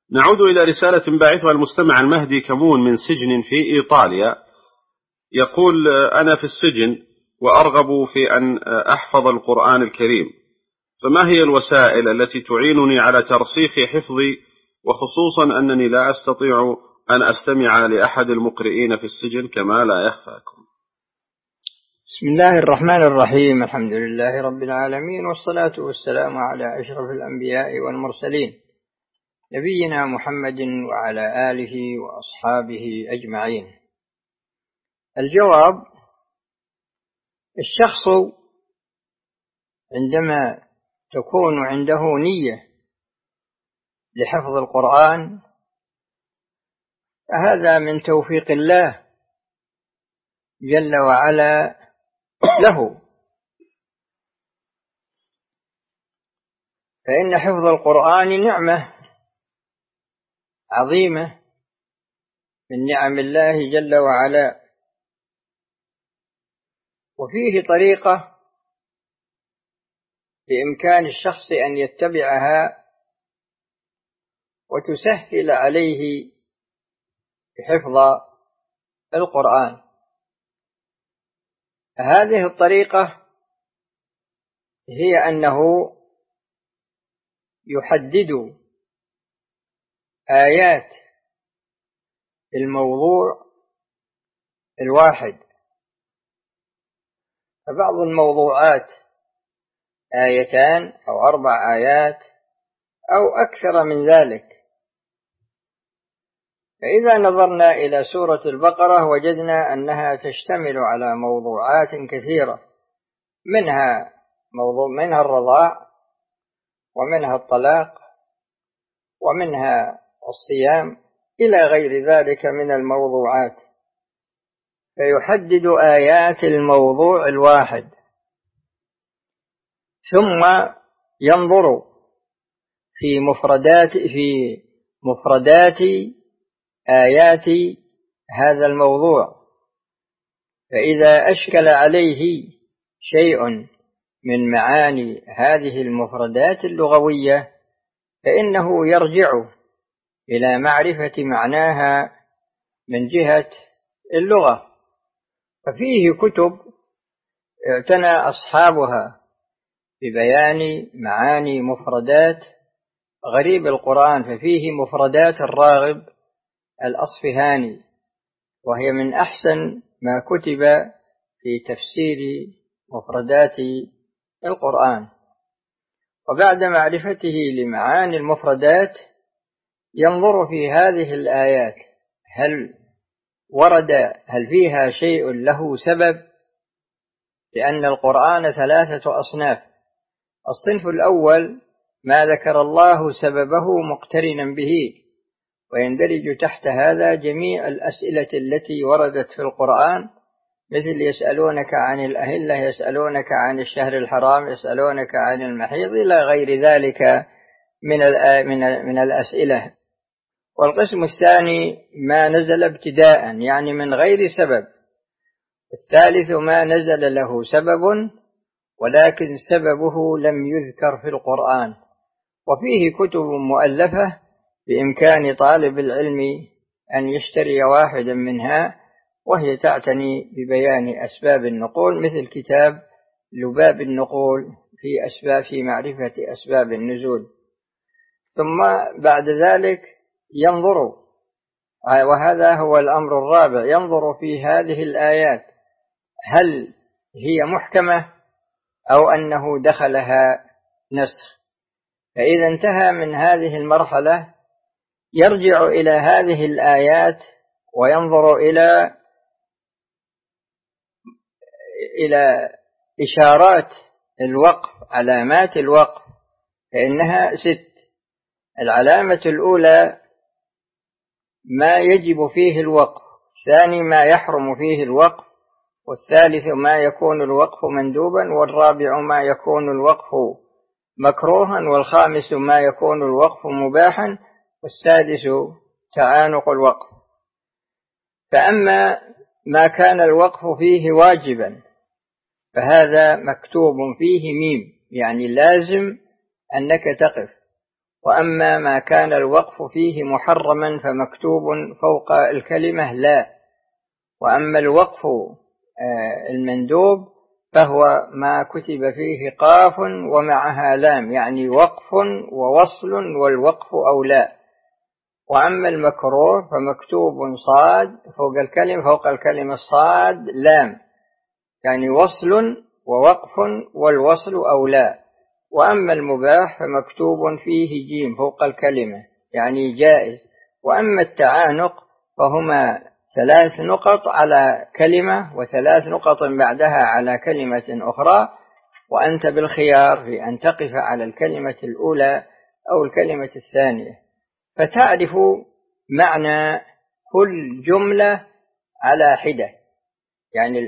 نعود إلى رسالة باعثها المستمع المهدي كمون من سجن في إيطاليا. يقول: أنا في السجن وأرغب في أن أحفظ القرآن الكريم، فما هي الوسائل التي تعينني على ترسيخ حفظي، وخصوصا أنني لا أستطيع أن أستمع لأحد المقرئين في السجن كما لا يخفاكم. بسم الله الرحمن الرحيم. الحمد لله رب العالمين، والصلاة والسلام على أشرف الأنبياء والمرسلين، نبينا محمد وعلى آله وأصحابه أجمعين. الجواب: الشخص عندما تكون عنده نية لحفظ القرآن فهذا من توفيق الله جل وعلا له، فإن حفظ القرآن نعمة عظيمة من نعم الله جل وعلا، وفيه طريقة بإمكان الشخص أن يتبعها وتسهل عليه حفظ القرآن. هذه الطريقة هي أنه يحدد آيات الموضوع الواحد، فبعض الموضوعات آيتان أو 4 آيات أو أكثر من ذلك. فإذا نظرنا إلى سورة البقرة وجدنا أنها تشتمل على موضوعات كثيرة، منها الرضاع، ومنها الطلاق، ومنها الصيام، إلى غير ذلك من الموضوعات، فيحدد آيات الموضوع الواحد، ثم ينظر في مفردات آيات هذا الموضوع، فإذا أشكل عليه شيء من معاني هذه المفردات اللغوية فإنه يرجع إلى معرفة معناها من جهة اللغة. ففيه كتب اعتنى أصحابها ببيان معاني مفردات غريب القرآن، ففيه مفردات الراغب الأصفهاني، وهي من أحسن ما كتب في تفسير مفردات القرآن. وبعد معرفته لمعاني المفردات ينظر في هذه الآيات هل فيها شيء له سبب، لأن القرآن 3 أصناف. الصنف الأول ما ذكر الله سببه مقترنا به، ويندرج تحت هذا جميع الأسئلة التي وردت في القرآن، مثل يسألونك عن الأهلة، يسألونك عن الشهر الحرام، يسألونك عن المحيض، إلى غير ذلك من الأسئلة. والقسم الثاني ما نزل ابتداء، يعني من غير سبب. الثالث ما نزل له سبب ولكن سببه لم يذكر في القرآن. وفيه كتب مؤلفة بإمكان طالب العلم أن يشتري واحدا منها، وهي تعتني ببيان أسباب النقول، مثل كتاب لباب النقول في معرفة أسباب النزول. ثم بعد ذلك ينظر، وهذا هو الأمر الرابع، ينظر في هذه الآيات هل هي محكمة أو أنه دخلها نسخ. فإذا انتهى من هذه المرحلة يرجع إلى هذه الآيات وينظر إلى إشارات الوقف، علامات الوقف، فإنها 6. العلامة الأولى ما يجب فيه الوقف، الثاني ما يحرم فيه الوقف، والثالث ما يكون الوقف مندوبا، والرابع ما يكون الوقف مكروها، والخامس ما يكون الوقف مباحا، والسادس تعانق الوقف. فأما ما كان الوقف فيه واجبا فهذا مكتوب فيه ميم، يعني لازم أنك تقف. وأما ما كان الوقف فيه محرما فمكتوب فوق الكلمة لا. وأما الوقف المندوب فهو ما كتب فيه قاف ومعها لام، يعني وقف ووصل والوقف أولى. وأما المكروه فمكتوب صاد فوق الكلمة صاد لام، يعني وصل ووقف والوصل أولى. وأما المباح فمكتوب فيه جيم فوق الكلمة، يعني جائز. وأما التعانق فهما 3 نقط على كلمة و3 نقط بعدها على كلمة أخرى، وأنت بالخيار في أن تقف على الكلمة الأولى أو الكلمة الثانية، فتعرف معنى كل جملة على حدة. يعني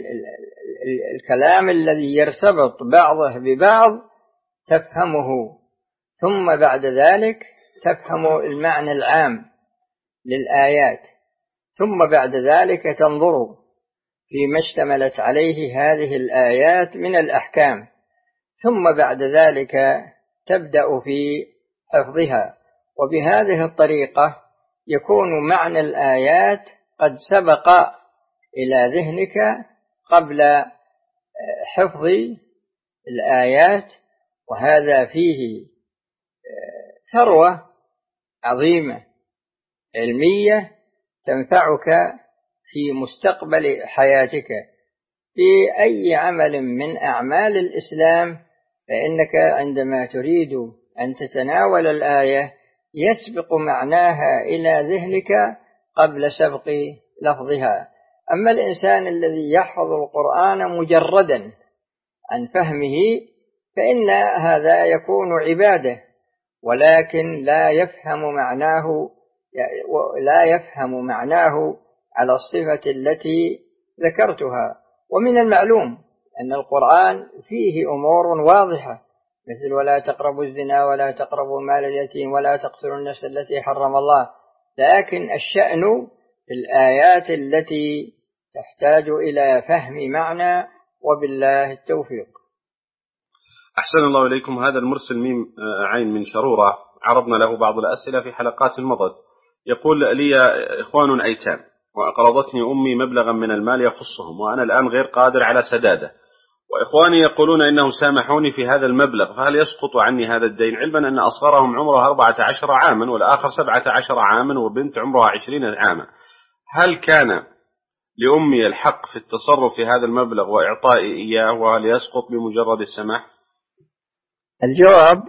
الكلام الذي يرتبط بعضه ببعض تفهمه، ثم بعد ذلك تفهم المعنى العام للآيات، ثم بعد ذلك تنظر فيما اشتملت عليه هذه الآيات من الأحكام، ثم بعد ذلك تبدأ في حفظها. وبهذه الطريقة يكون معنى الآيات قد سبق إلى ذهنك قبل حفظ الآيات، وهذا فيه ثروة عظيمة علمية تنفعك في مستقبل حياتك في أي عمل من أعمال الإسلام. فإنك عندما تريد أن تتناول الآية يسبق معناها إلى ذهنك قبل سبق لفظها. أما الإنسان الذي يحفظ القرآن مجردا عن فهمه فإن هذا يكون عبادة، ولكن لا يفهم معناه على الصفة التي ذكرتها. ومن المعلوم أن القرآن فيه أمور واضحة، مثل ولا تقربوا الزنا ولا تقربوا مال اليتيم ولا تقتلوا النفس التي حرم الله، لكن الشأن في الآيات التي تحتاج إلى فهم معنى، وبالله التوفيق. أحسن الله إليكم. هذا المرسل ميم عين من شرورة عرضنا له بعض الأسئلة في حلقات مضت. يقول لي إخوان أيتام وأقرضتني أمي مبلغا من المال يخصهم، وأنا الآن غير قادر على سداده، وإخواني يقولون إنهم سامحوني في هذا المبلغ، فهل يسقط عني هذا الدين؟ علما أن أصغرهم عمرها 14 عاما والآخر 17 عاما وبنت عمرها 20 عاما. هل كان لأمي الحق في التصرف في هذا المبلغ وإعطائي إياه، وهل يسقط بمجرد السماح؟ الجواب: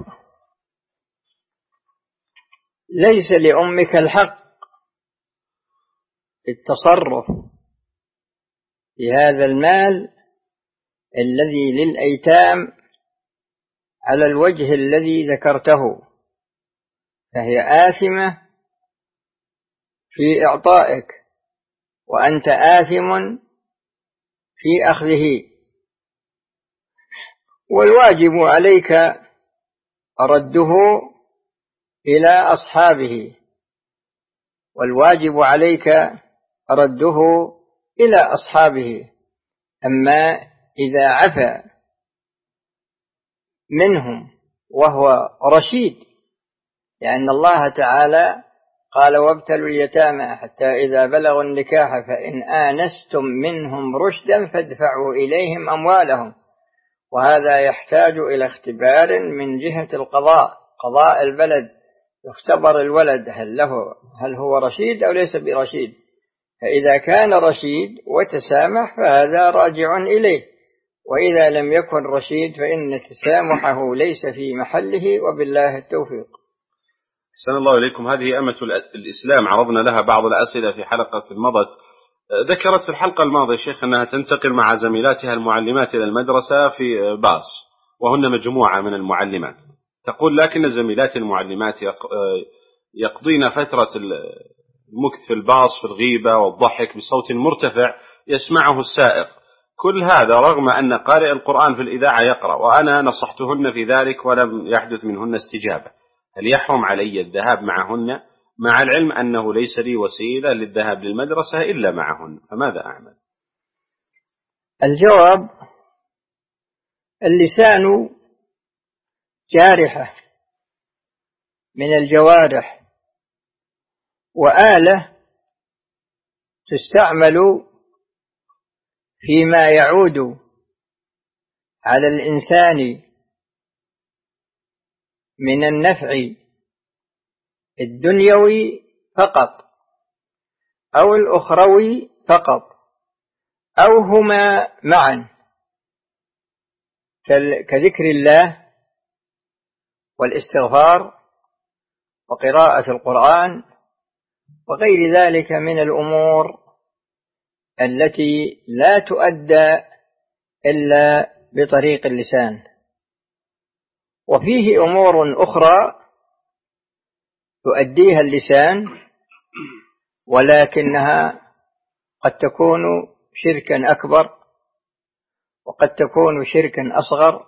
ليس لأمك الحق في التصرف في هذا المال الذي للأيتام على الوجه الذي ذكرته، فهي آثمة في إعطائك، وأنت آثم في أخذه، والواجب عليك رده إلى أصحابه. أما إذا عفى منهم وهو رشيد، لأن الله تعالى قال وابتلوا اليتامى حتى إذا بلغوا النكاح فإن آنستم منهم رشدا فادفعوا إليهم أموالهم، وهذا يحتاج إلى اختبار من جهة قضاء البلد، يختبر الولد هل هو رشيد أو ليس برشيد. فإذا كان رشيد وتسامح فهذا راجع إليه، وإذا لم يكن رشيد فإن تسامحه ليس في محله، وبالله التوفيق. أحسن الله إليكم. هذه أمة الإسلام عرضنا لها بعض الأسئلة في حلقة مضت. ذكرت في الحلقة الماضية شيخ أنها تنتقل مع زميلاتها المعلمات إلى المدرسة في باص، وهن مجموعة من المعلمات. تقول لكن زميلات المعلمات يقضين فترة المكث في الباص في الغيبة والضحك بصوت مرتفع يسمعه السائق، كل هذا رغم أن قارئ القرآن في الإذاعة يقرأ، وأنا نصحتهن في ذلك ولم يحدث منهن استجابة. هل يحرم علي الذهاب معهن، مع العلم أنه ليس لي وسيلة للذهاب للمدرسة إلا معهن، فماذا أعمل؟ الجواب: اللسان جارحة، من الجوارح، وآلة تستعمل فيما يعود على الإنسان من النفع الدنيوي فقط أو الأخروي فقط أو هما معا، كذكر الله والاستغفار وقراءة القرآن وغير ذلك من الأمور التي لا تؤدى إلا بطريق اللسان. وفيه أمور أخرى يؤديها اللسان ولكنها قد تكون شركا أكبر وقد تكون شركا أصغر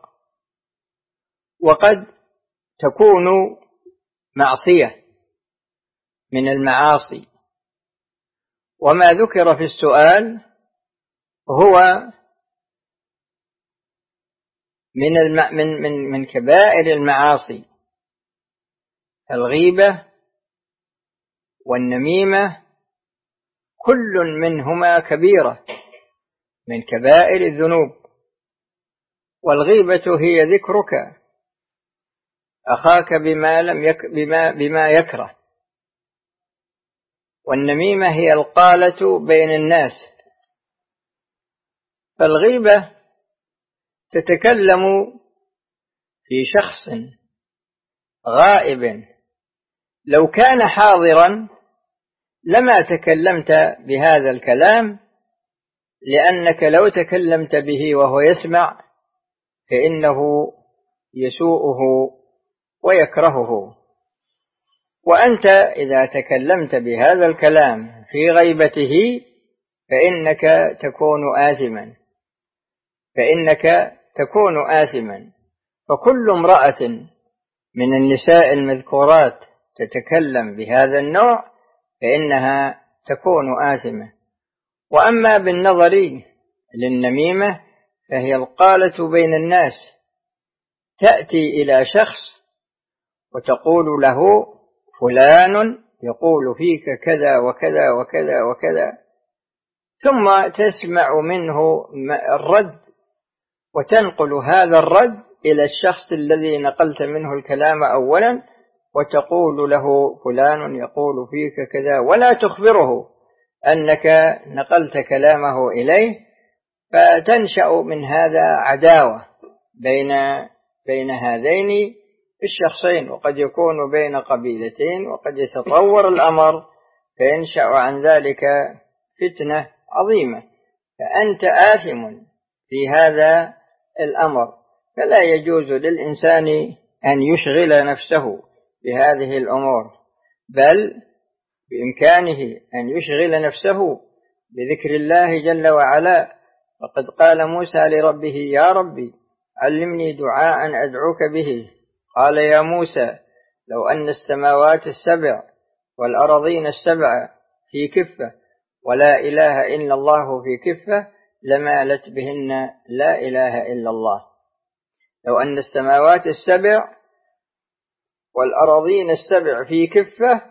وقد تكون معصية من المعاصي. وما ذكر في السؤال هو من كبائر المعاصي، الغيبة والنميمة كل منهما كبيرة من كبائر الذنوب. والغيبة هي ذكرك أخاك بما يكره، والنميمة هي القالة بين الناس. فالغيبة تتكلم في شخص غائب، لو كان حاضرا لما تكلمت بهذا الكلام، لأنك لو تكلمت به وهو يسمع فإنه يسوءه ويكرهه. وأنت إذا تكلمت بهذا الكلام في غيبته فإنك تكون آثما. فكل امرأة من النساء المذكورات تتكلم بهذا النوع فإنها تكون آثمة. وأما بالنظر للنميمة فهي القالة بين الناس، تأتي إلى شخص وتقول له فلان يقول فيك كذا وكذا وكذا وكذا، ثم تسمع منه الرد وتنقل هذا الرد إلى الشخص الذي نقلت منه الكلام أولا وتقول له فلان يقول فيك كذا، ولا تخبره أنك نقلت كلامه إليه. فتنشأ من هذا عداوة بين هذين الشخصين، وقد يكون بين قبيلتين، وقد يتطور الأمر فينشأ عن ذلك فتنة عظيمة. فأنت آثم في هذا الأمر، فلا يجوز للإنسان أن يشغل نفسه بهذه الأمور، بل بإمكانه أن يشغل نفسه بذكر الله جل وعلا. وقد قال موسى لربه يا ربي علمني دعاء أدعوك به. قال يا موسى لو أن السماوات السبع والأرضين السبع في كفة ولا إله إلا الله في كفة لمالت بهن لا إله إلا الله. لو أن السماوات السبع والأرضين السبع في كفة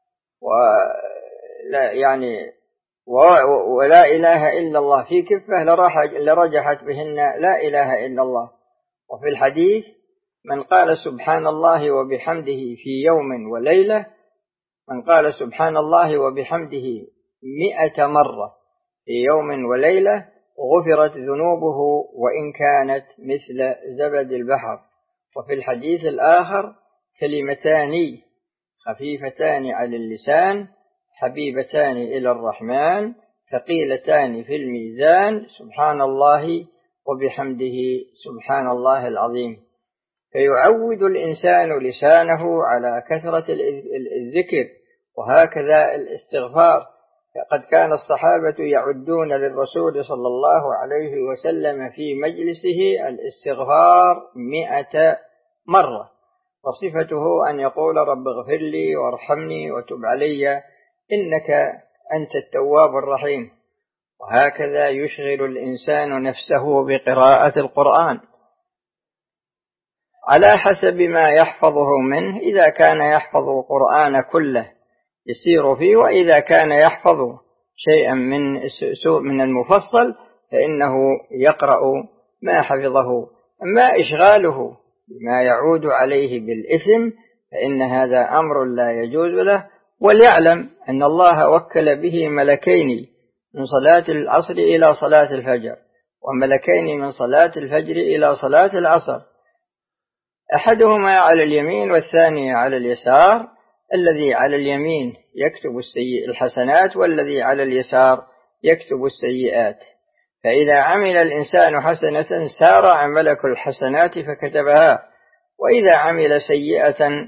ولا إله إلا الله في كفة لرجحت بهن لا إله إلا الله. وفي الحديث من قال سبحان الله وبحمده في يوم وليلة، من قال سبحان الله وبحمده 100 مرة في يوم وليلة غفرت ذنوبه وإن كانت مثل زبد البحر. وفي الحديث الآخر كلمتان خفيفتان على اللسان حبيبتان إلى الرحمن ثقيلتان في الميزان سبحان الله وبحمده سبحان الله العظيم. فيعود الإنسان لسانه على كثرة الذكر، وهكذا الاستغفار. فقد كان الصحابة يعدون للرسول صلى الله عليه وسلم في مجلسه الاستغفار 100 مرة، وصفته أن يقول رب اغفر لي وارحمني وتب علي إنك أنت التواب الرحيم. وهكذا يشغل الإنسان نفسه بقراءة القرآن. على حسب ما يحفظه منه، إذا كان يحفظ القرآن كله يسير فيه، وإذا كان يحفظ شيئا من المفصل فإنه يقرأ ما حفظه. أما إشغاله بما يعود عليه بالإثم فإن هذا أمر لا يجوز له. وليعلم أن الله وكل به ملكين من صلاة العصر إلى صلاة الفجر، وملكين من صلاة الفجر إلى صلاة العصر، أحدهما على اليمين والثاني على اليسار. الذي على اليمين يكتب الحسنات، والذي على اليسار يكتب السيئات. فإذا عمل الإنسان حسنة سارع ملك الحسنات فكتبها، وإذا عمل سيئة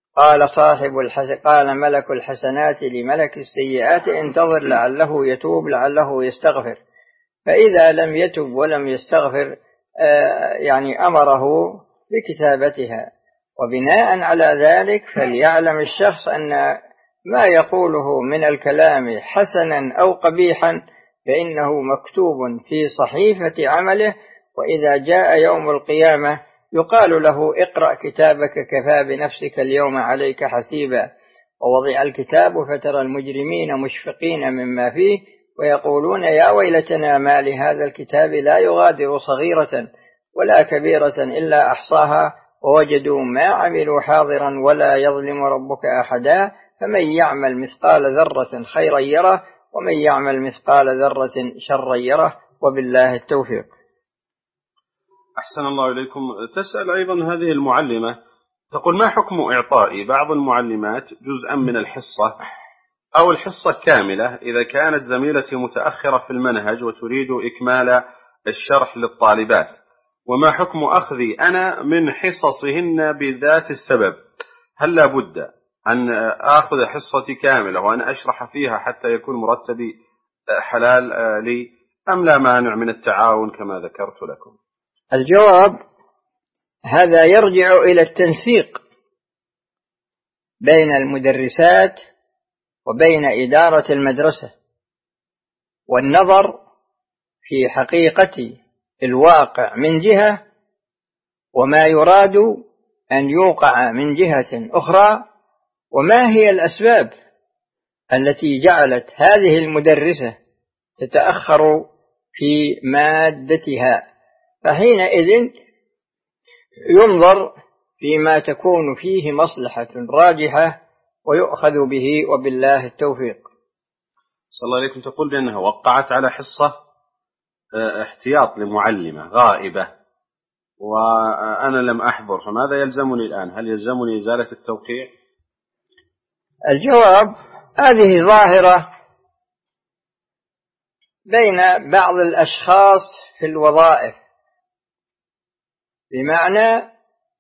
قال ملك الحسنات لملك السيئات انتظر لعله يتوب لعله يستغفر. فإذا لم يتب ولم يستغفر أمره بكتابتها. وبناء على ذلك فليعلم الشخص أن ما يقوله من الكلام حسنا أو قبيحا فإنه مكتوب في صحيفة عمله، وإذا جاء يوم القيامة يقال له اقرأ كتابك كفى بنفسك اليوم عليك حسيبا. ووضع الكتاب فترى المجرمين مشفقين مما فيه ويقولون يا ويلتنا ما لهذا الكتاب لا يغادر صغيرة ولا كبيرة إلا أحصاها ووجدوا ما عملوا حاضرا ولا يظلم ربك أحدا. فمن يعمل مثقال ذرة خيرا يره ومن يعمل مثقال ذرة شرا يره، وبالله التوفيق. أحسن الله إليكم. تسأل أيضا هذه المعلمة تقول ما حكم إعطاء بعض المعلمات جزءا من الحصة أو الحصة كاملة إذا كانت زميلتي متأخرة في المنهج وتريد إكمال الشرح للطالبات، وما حكم أخذي أنا من حصصهن بذات السبب؟ هل لا بد أن أخذ حصتي كاملة وأن أشرح فيها حتى يكون مرتبي حلال لي، أم لا مانع من التعاون كما ذكرت لكم؟ الجواب هذا يرجع إلى التنسيق بين المدرسات وبين إدارة المدرسة، والنظر في حقيقة الواقع من جهة وما يراد أن يوقع من جهة أخرى، وما هي الأسباب التي جعلت هذه المدرسة تتأخر في مادتها. فحينئذ ينظر فيما تكون فيه مصلحة راجحة ويؤخذ به، وبالله التوفيق. صلى الله عليكم. تقول بأنها وقعت على حصة احتياط لمعلمة غائبة وأنا لم أحضر، فماذا يلزمني الآن؟ هل يلزمني إزالة التوقيع؟ الجواب هذه ظاهرة بين بعض الأشخاص في الوظائف، بمعنى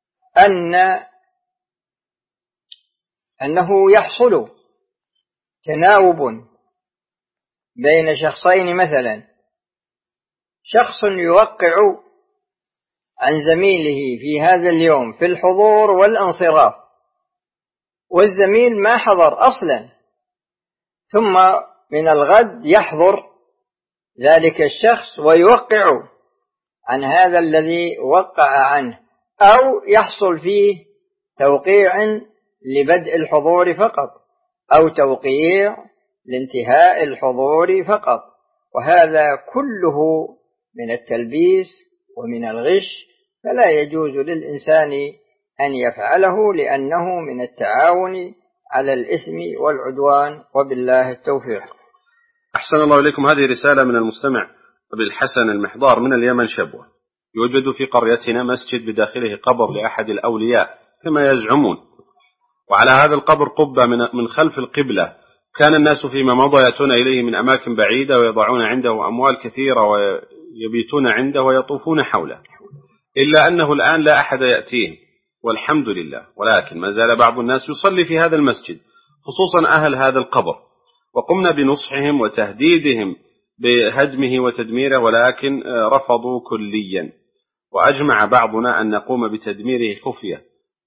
أنه يحصل تناوب بين شخصين. مثلا شخص يوقع عن زميله في هذا اليوم في الحضور والانصراف، والزميل ما حضر أصلا، ثم من الغد يحضر ذلك الشخص ويوقع عن هذا الذي وقع عنه، أو يحصل فيه توقيع لبدء الحضور فقط أو توقيع لانتهاء الحضور فقط، وهذا كله من التلبيس ومن الغش، فلا يجوز للإنسان أن يفعله لأنه من التعاون على الإثم والعدوان، وبالله التوفيق. أحسن الله إليكم. هذه رسالة من المستمع أبي الحسن المحضار من اليمن شبوة. يوجد في قريتنا مسجد بداخله قبر لأحد الأولياء كما يزعمون، وعلى هذا القبر قبة من خلف القبلة. كان الناس فيما مضى يأتون إليه من أماكن بعيدة ويضعون عنده أموال كثيرة ويبيتون عنده ويطوفون حوله، إلا أنه الآن لا أحد يأتيه والحمد لله، ولكن ما زال بعض الناس يصلي في هذا المسجد خصوصا أهل هذا القبر، وقمنا بنصحهم وتهديدهم بهدمه وتدميره ولكن رفضوا كليا، وأجمع بعضنا أن نقوم بتدميره خفية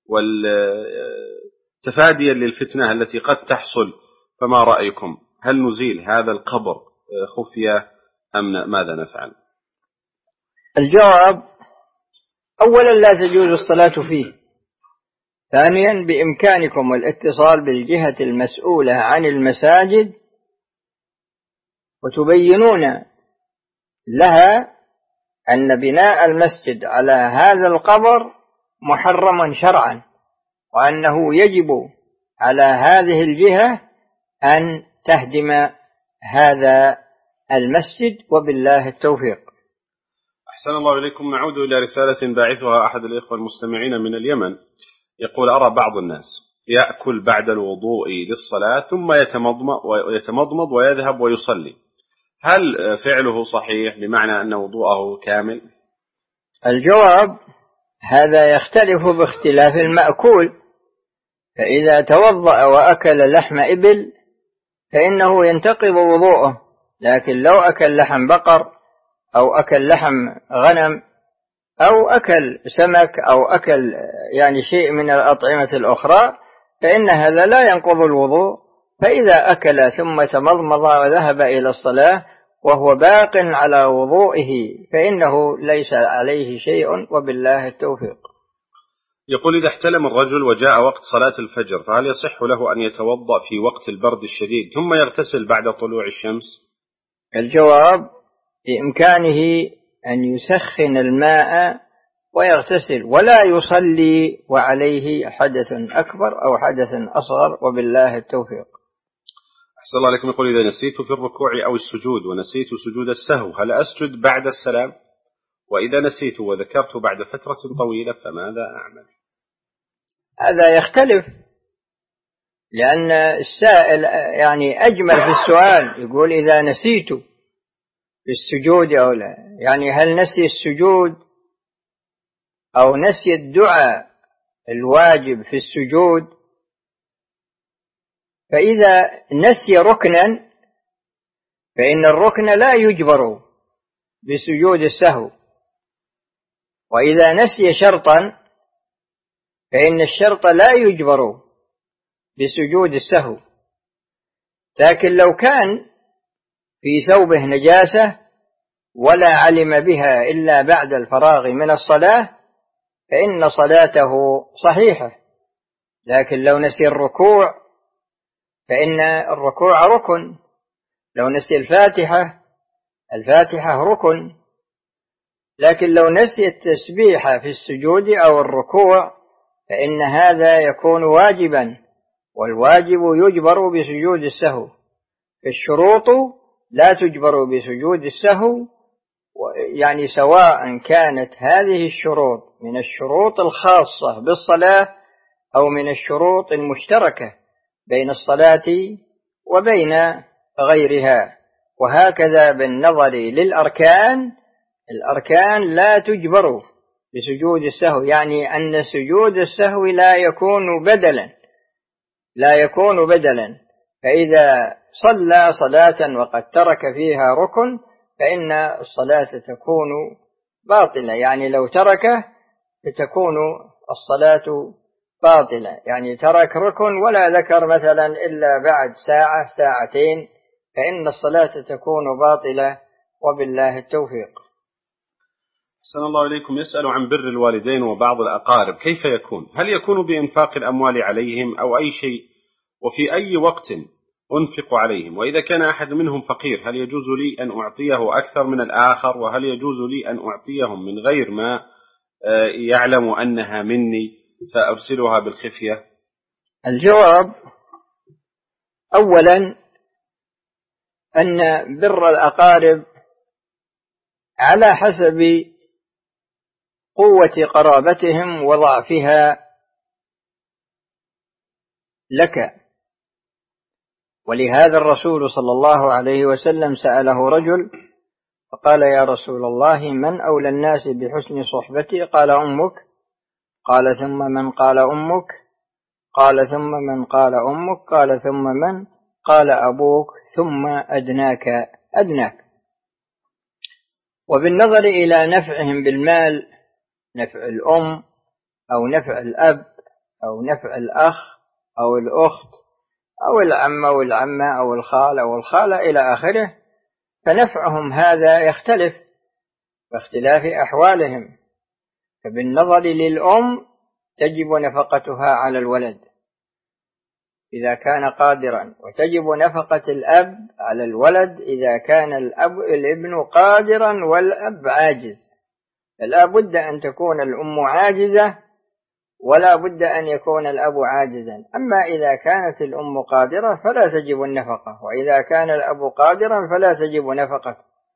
والتفاديا للفتنة التي قد تحصل. فما رأيكم؟ هل نزيل هذا القبر خفية أم ماذا نفعل؟ الجواب أولا لا تجوز الصلاة فيه. ثانيا بإمكانكم الاتصال بالجهة المسؤولة عن المساجد وتبينون لها أن بناء المسجد على هذا القبر محرم شرعا، وأنه يجب على هذه الجهة أن تهدم هذا المسجد، وبالله التوفيق. أحسن الله إليكم. نعود إلى رسالة باعثها أحد الإخوة المستمعين من اليمن، يقول: أرى بعض الناس يأكل بعد الوضوء للصلاة ثم يتمضمض ويذهب ويصلي، هل فعله صحيح بمعنى أن وضوءه كامل؟ الجواب: هذا يختلف باختلاف المأكول، فإذا توضأ وأكل لحم إبل فإنه ينتقض وضوءه، لكن لو أكل لحم بقر أو أكل لحم غنم أو أكل سمك أو أكل يعني شيء من الأطعمة الأخرى فإن هذا لا ينقض الوضوء. فإذا أكل ثم تمضمض وذهب إلى الصلاة وهو باق على وضوئه فإنه ليس عليه شيء، وبالله التوفيق. يقول: إذا احتلم الرجل وجاء وقت صلاة الفجر فهل يصح له أن يتوضأ في وقت البرد الشديد ثم يغتسل بعد طلوع الشمس؟ الجواب: بإمكانه أن يسخن الماء ويغتسل ولا يصلي وعليه حدث أكبر أو حدث أصغر، وبالله التوفيق. أحسن الله عليكم. يقول: إذا نسيت في الركوع أو السجود ونسيت سجود السهو هل أسجد بعد السلام؟ وإذا نسيت وذكرت بعد فترة طويلة فماذا أعمل؟ هذا يختلف، لأن السائل يعني أجمل في السؤال، يقول إذا نسيت في السجود أو لا، يعني هل نسي السجود أو نسي الدعاء الواجب في السجود؟ فإذا نسي ركنا فإن الركن لا يجبر بسجود السهو، وإذا نسي شرطا فإن الشرط لا يجبر بسجود السهو. لكن لو كان في ثوبه نجاسة ولا علم بها إلا بعد الفراغ من الصلاة فإن صلاته صحيحة. لكن لو نسي الركوع فإن الركوع ركن، لو نسي الفاتحة ركن، لكن لو نسي التسبيح في السجود أو الركوع فإن هذا يكون واجبا، والواجب يجبر بسجود السهو. الشروط لا تجبر بسجود السهو، يعني سواء كانت هذه الشروط من الشروط الخاصة بالصلاة أو من الشروط المشتركة بين الصلاة وبين غيرها. وهكذا بالنظر للأركان، الأركان لا تجبر بسجود السهو، يعني أن سجود السهو لا يكون بدلا. فإذا صلى صلاة وقد ترك فيها ركن فإن الصلاة تكون باطلة، يعني لو تركه فتكون الصلاة باطلة، يعني ترك ركن ولا ذكر مثلا إلا بعد ساعة ساعتين فإن الصلاة تكون باطلة، وبالله التوفيق. أحسن الله إليكم. يسأل عن بر الوالدين وبعض الأقارب، كيف يكون؟ هل يكون بإنفاق الأموال عليهم أو أي شيء؟ وفي أي وقت أنفق عليهم؟ وإذا كان أحد منهم فقير هل يجوز لي أن أعطيه أكثر من الآخر؟ وهل يجوز لي أن أعطيهم من غير ما يعلم أنها مني فأرسلها بالخفية؟ الجواب: أولا أن بر الأقارب على حسب قوة قرابتهم وضعفها لك، ولهذا الرسول صلى الله عليه وسلم سأله رجل فقال: يا رسول الله من أولى الناس بحسن صحبتي؟ قال: أمك. قال: ثم من؟ قال: أمك. قال: ثم من؟ قال: أمك. قال: ثم من؟ قال: أبوك، ثم أدناك. وبالنظر إلى نفعهم بالمال، نفع الأم أو نفع الأب أو نفع الأخ أو الأخت أو العم أو العمة أو الخال أو الخالة إلى آخره، فنفعهم هذا يختلف باختلاف أحوالهم. فبالنظر للأم تجب نفقتها على الولد إذا كان قادرا، وتجب نفقة الأب على الولد إذا كان الابن قادرا والأب عاجز. فلا بد أن تكون الأم عاجزة ولا بد أن يكون الأب عاجزا. أما إذا كانت الأم قادرة فلا تجب النفقة، وإذا كان الأب قادرا فلا تجب نفقة.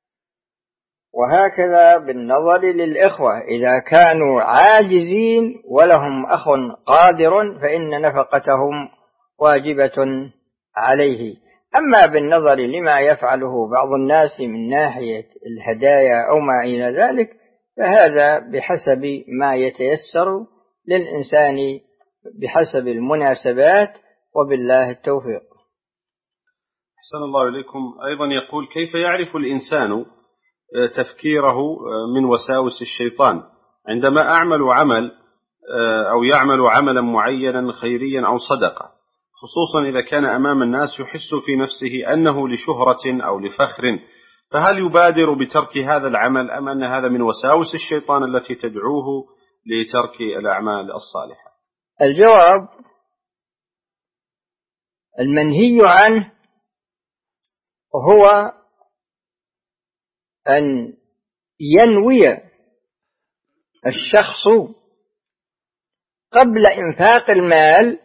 وهكذا بالنظر للإخوة إذا كانوا عاجزين ولهم أخ قادر فإن نفقتهم واجبة عليه. أما بالنظر لما يفعله بعض الناس من ناحية الهدايا أو ما إلى ذلك فهذا بحسب ما يتيسر للإنسان بحسب المناسبات، وبالله التوفيق. أحسن الله إليكم. أيضا يقول: كيف يعرف الإنسان تفكيره من وساوس الشيطان عندما يعمل عملا معينا خيريا أو صدقة، خصوصا إذا كان أمام الناس يحس في نفسه أنه لشهرة أو لفخر، فهل يبادر بترك هذا العمل أم أن هذا من وساوس الشيطان التي تدعوه لترك الأعمال الصالحة؟ الجواب: المنهي عنه هو أن ينوي الشخص قبل إنفاق المال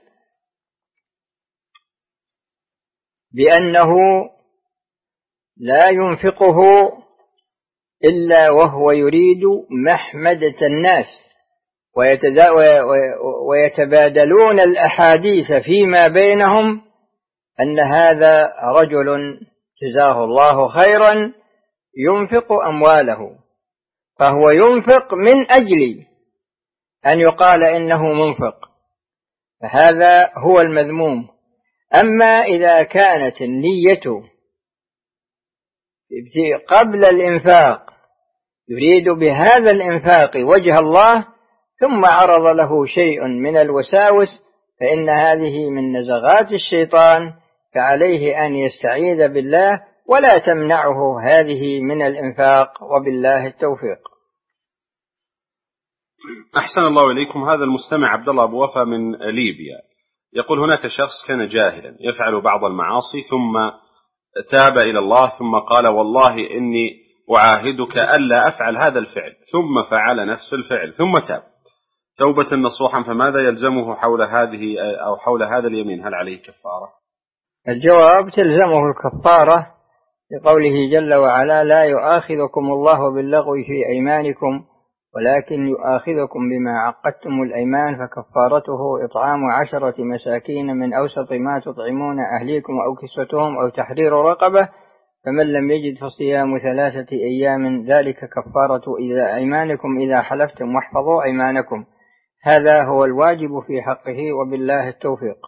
بأنه لا ينفقه إلا وهو يريد محمدة الناس، ويتبادلون الأحاديث فيما بينهم أن هذا رجل جزاه الله خيرا ينفق أمواله، فهو ينفق من أجل أن يقال إنه منفق، فهذا هو المذموم. أما إذا كانت النية قبل الإنفاق يريد بهذا الإنفاق وجه الله ثم عرض له شيء من الوساوس فإن هذه من نزغات الشيطان، فعليه أن يستعيذ بالله ولا تمنعه هذه من الإنفاق، وبالله التوفيق. أحسن الله إليكم. هذا المستمع عبد الله أبو وفا من ليبيا يقول: هناك شخص كان جاهلا يفعل بعض المعاصي ثم تاب إلى الله ثم قال: والله إني أعاهدك ألا أفعل هذا الفعل، ثم فعل نفس الفعل ثم تاب توبة نصوحا، فماذا يلزمه حول هذا اليمين؟ هل عليه كفارة؟ الجواب: تلزمه الكفارة لقوله جل وعلا: لا يؤاخذكم الله باللغو في أيمانكم ولكن يؤاخذكم بما عقدتم الأيمان، فكفارته إطعام 10 مساكين من أوسط ما تطعمون أهليكم أو كسوتهم أو تحرير رقبة، فمن لم يجد فصيام 3 أيام ذلك كفارة أيمانكم إذا حلفتم، واحفظوا أيمانكم. هذا هو الواجب في حقه، وبالله التوفيق.